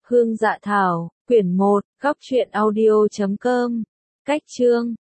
Hương Dạ Thảo, quyển 1, góc truyện audio.com, cách chương